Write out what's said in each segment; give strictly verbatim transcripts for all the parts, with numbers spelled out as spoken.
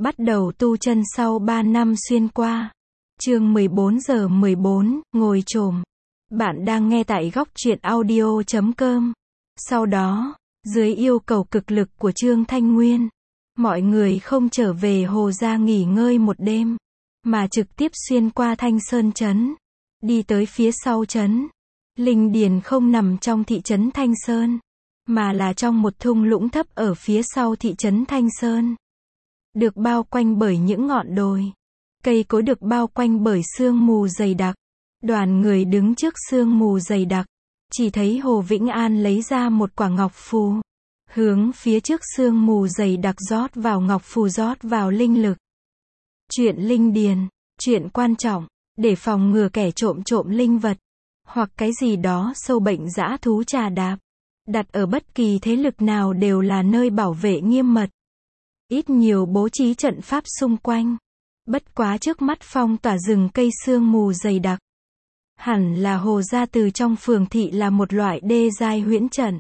Bắt đầu tu chân sau ba năm xuyên qua. Chương mười bốn giờ mười bốn, ngồi chồm. Bạn đang nghe tại góc truyện audio chấm com. Sau đó, dưới yêu cầu cực lực của Trương Thanh Nguyên, mọi người không trở về Hồ Gia nghỉ ngơi một đêm, mà trực tiếp xuyên qua Thanh Sơn trấn, đi tới phía sau trấn. Linh điền không nằm trong thị trấn Thanh Sơn, mà là trong một thung lũng thấp ở phía sau thị trấn Thanh Sơn. Được bao quanh bởi những ngọn đồi. Cây cối được bao quanh bởi sương mù dày đặc. Đoàn người đứng trước sương mù dày đặc. Chỉ thấy Hồ Vĩnh An lấy ra một quả ngọc phù. Hướng phía trước sương mù dày đặc rót vào ngọc phù, rót vào linh lực. Chuyện linh điền, chuyện quan trọng, để phòng ngừa kẻ trộm trộm linh vật, hoặc cái gì đó sâu bệnh dã thú trà đạp. Đặt ở bất kỳ thế lực nào đều là nơi bảo vệ nghiêm mật. Ít nhiều bố trí trận pháp xung quanh. Bất quá trước mắt phong tỏa rừng cây sương mù dày đặc. Hẳn là Hồ Gia từ trong phường thị là một loại đê giai huyễn trận.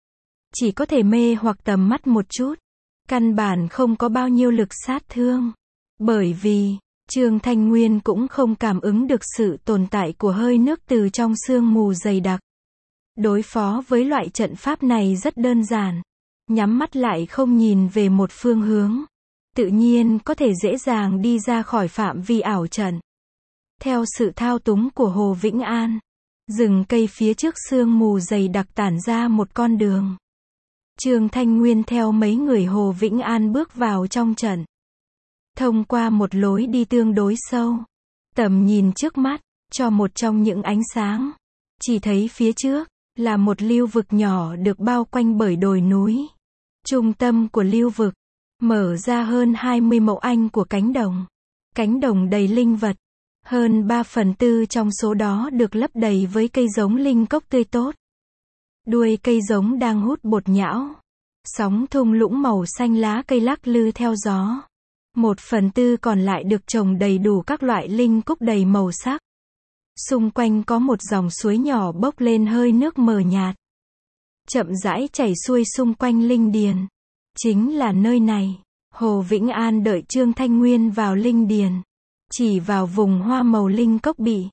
Chỉ có thể mê hoặc tầm mắt một chút. Căn bản không có bao nhiêu lực sát thương. Bởi vì, Trương Thanh Nguyên cũng không cảm ứng được sự tồn tại của hơi nước từ trong sương mù dày đặc. Đối phó với loại trận pháp này rất đơn giản. Nhắm mắt lại không nhìn về một phương hướng. Tự nhiên có thể dễ dàng đi ra khỏi phạm vi ảo trận. Theo sự thao túng của Hồ Vĩnh An, rừng cây phía trước sương mù dày đặc tản ra một con đường. Trương Thanh Nguyên theo mấy người Hồ Vĩnh An bước vào trong trận. Thông qua một lối đi tương đối sâu. Tầm nhìn trước mắt, cho một trong những ánh sáng. Chỉ thấy phía trước, là một lưu vực nhỏ được bao quanh bởi đồi núi. Trung tâm của lưu vực, mở ra hơn hai mươi mẫu anh của cánh đồng. Cánh đồng đầy linh vật. Hơn ba phần tư trong số đó được lấp đầy với cây giống linh cốc tươi tốt. Đuôi cây giống đang hút bột nhão. Sóng thung lũng màu xanh lá cây lắc lư theo gió. Một phần tư còn lại được trồng đầy đủ các loại linh cúc đầy màu sắc. Xung quanh có một dòng suối nhỏ bốc lên hơi nước mờ nhạt. Chậm rãi chảy xuôi xung quanh linh điền. Chính là nơi này. Hồ Vĩnh An đợi Trương Thanh Nguyên vào linh điền. Chỉ vào vùng hoa màu linh cốc bị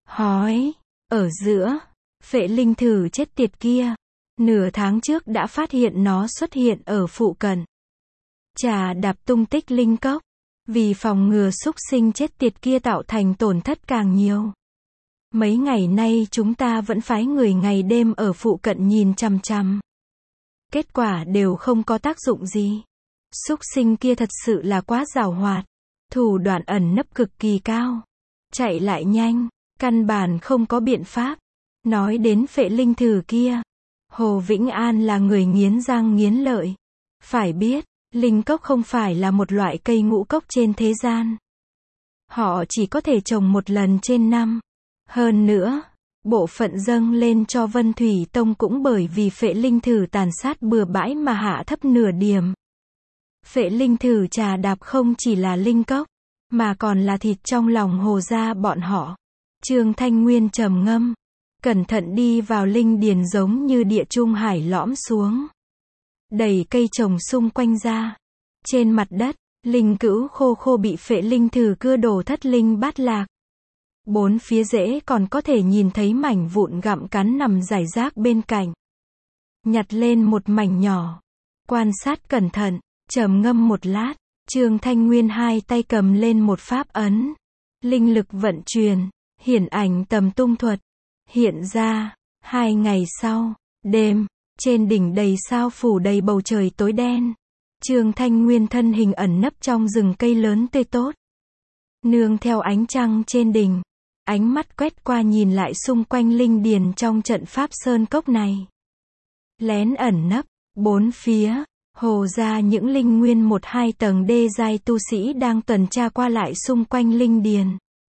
hói. Ở giữa, phệ linh thử chết tiệt kia. Nửa tháng trước đã phát hiện nó xuất hiện ở phụ cận. Trà đạp tung tích linh cốc. Vì phòng ngừa xúc sinh chết tiệt kia tạo thành tổn thất càng nhiều. Mấy ngày nay chúng ta vẫn phái người ngày đêm ở phụ cận nhìn chằm chằm. Kết quả đều không có tác dụng gì. Xúc sinh kia thật sự là quá giàu hoạt. Thủ đoạn ẩn nấp cực kỳ cao. Chạy lại nhanh. Căn bản không có biện pháp. Nói đến phệ linh thử kia. Hồ Vĩnh An là người nghiến răng nghiến lợi. Phải biết, linh cốc không phải là một loại cây ngũ cốc trên thế gian. Họ chỉ có thể trồng một lần trên năm. Hơn nữa, bộ phận dâng lên cho Vân Thủy Tông cũng bởi vì phệ linh thử tàn sát bừa bãi mà hạ thấp nửa điểm. Phệ linh thử trà đạp không chỉ là linh cốc, mà còn là thịt trong lòng Hồ Gia bọn họ. Trương Thanh Nguyên trầm ngâm, cẩn thận đi vào linh điền giống như địa trung hải lõm xuống. Đẩy cây trồng xung quanh ra. Trên mặt đất, linh cữu khô khô bị phệ linh thử cưa đổ thất linh bát lạc. Bốn phía rễ còn có thể nhìn thấy mảnh vụn gặm cắn nằm rải rác bên cạnh. Nhặt lên một mảnh nhỏ. Quan sát cẩn thận, trầm ngâm một lát. Trương Thanh Nguyên hai tay cầm lên một pháp ấn. Linh lực vận chuyển, hiển ảnh tầm tung thuật. Hiện ra, hai ngày sau, đêm, trên đỉnh đầy sao phủ đầy bầu trời tối đen. Trương Thanh Nguyên thân hình ẩn nấp trong rừng cây lớn tươi tốt. Nương theo ánh trăng trên đỉnh. Ánh mắt quét qua nhìn lại xung quanh linh điền trong trận pháp sơn cốc này. Lén ẩn nấp, bốn phía, Hồ Gia những linh nguyên một hai tầng đê giai tu sĩ đang tuần tra qua lại xung quanh linh điền.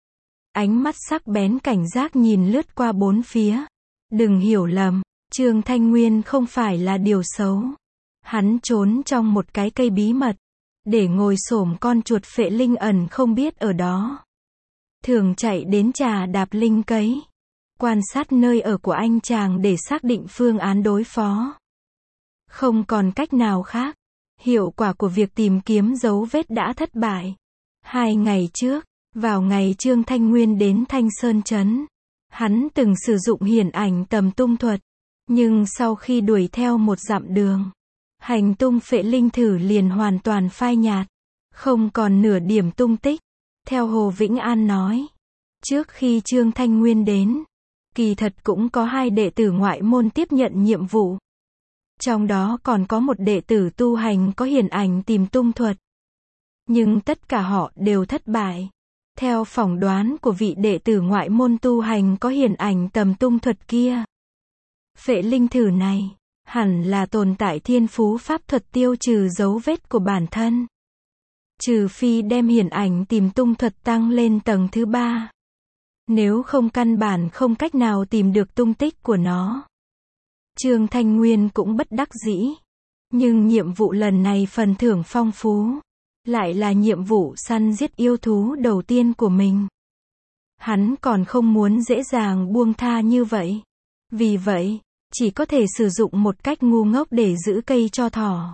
Ánh mắt sắc bén cảnh giác nhìn lướt qua bốn phía. Đừng hiểu lầm, Trương Thanh Nguyên không phải là điều xấu. Hắn trốn trong một cái cây bí mật, để ngồi xổm con chuột phệ linh ẩn không biết ở đó. Thường chạy đến trà đạp linh cấy. Quan sát nơi ở của anh chàng để xác định phương án đối phó. Không còn cách nào khác. Hiệu quả của việc tìm kiếm dấu vết đã thất bại. Hai ngày trước, vào ngày Trương Thanh Nguyên đến Thanh Sơn Trấn, hắn từng sử dụng hiển ảnh tầm tung thuật, nhưng sau khi đuổi theo một dặm đường, hành tung Phệ Linh Thử liền hoàn toàn phai nhạt, không còn nửa điểm tung tích. Theo Hồ Vĩnh An nói, trước khi Trương Thanh Nguyên đến, kỳ thật cũng có hai đệ tử ngoại môn tiếp nhận nhiệm vụ. Trong đó còn có một đệ tử tu hành có hiển ảnh tìm tung thuật. Nhưng tất cả họ đều thất bại. Theo phỏng đoán của vị đệ tử ngoại môn tu hành có hiển ảnh tầm tung thuật kia, Phệ Linh Thử này hẳn là tồn tại thiên phú pháp thuật tiêu trừ dấu vết của bản thân. Trừ phi đem hiển ảnh tìm tung thuật tăng lên tầng thứ ba. Nếu không căn bản không cách nào tìm được tung tích của nó. Trương Thanh Nguyên cũng bất đắc dĩ. Nhưng nhiệm vụ lần này phần thưởng phong phú. Lại là nhiệm vụ săn giết yêu thú đầu tiên của mình. Hắn còn không muốn dễ dàng buông tha như vậy. Vì vậy, chỉ có thể sử dụng một cách ngu ngốc để giữ cây cho thỏ.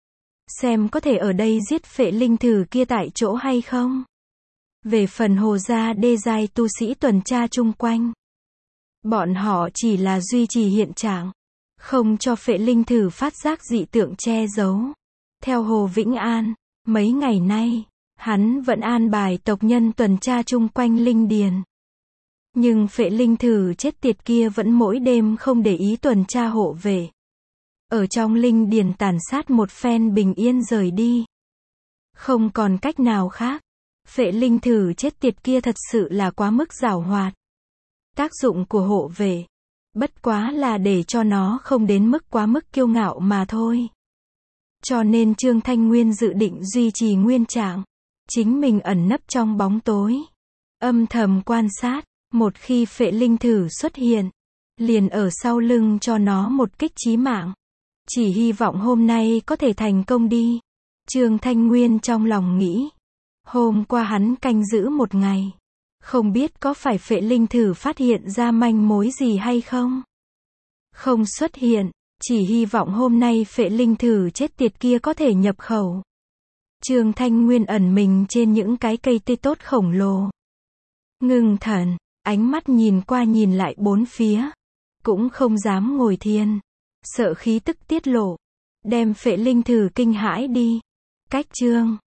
Xem có thể ở đây giết Phệ Linh Thử kia tại chỗ hay không. Về phần Hồ gia đê giai tu sĩ tuần tra chung quanh, bọn họ chỉ là duy trì hiện trạng, không cho Phệ Linh Thử phát giác dị tượng che giấu. Theo Hồ Vĩnh An, mấy ngày nay, hắn vẫn an bài tộc nhân tuần tra chung quanh linh điền. Nhưng Phệ Linh Thử chết tiệt kia vẫn mỗi đêm không để ý tuần tra hộ vệ. Ở trong linh điền tàn sát một phen bình yên rời đi. Không còn cách nào khác. Phệ Linh Thử chết tiệt kia thật sự là quá mức giảo hoạt. Tác dụng của hộ vệ, bất quá là để cho nó không đến mức quá mức kiêu ngạo mà thôi. Cho nên Trương Thanh Nguyên dự định duy trì nguyên trạng, chính mình ẩn nấp trong bóng tối, âm thầm quan sát, một khi Phệ Linh Thử xuất hiện, liền ở sau lưng cho nó một kích chí mạng. Chỉ hy vọng hôm nay có thể thành công đi. Trương Thanh Nguyên trong lòng nghĩ. Hôm qua hắn canh giữ một ngày. Không biết có phải Phệ Linh Thử phát hiện ra manh mối gì hay không? Không xuất hiện. Chỉ hy vọng hôm nay Phệ Linh Thử chết tiệt kia có thể nhập khẩu. Trương Thanh Nguyên ẩn mình trên những cái cây tê tốt khổng lồ. Ngưng thần, ánh mắt nhìn qua nhìn lại bốn phía. Cũng không dám ngồi thiền. Sợ khí tức tiết lộ. Đem Phệ Linh Thử kinh hãi đi. Cách chương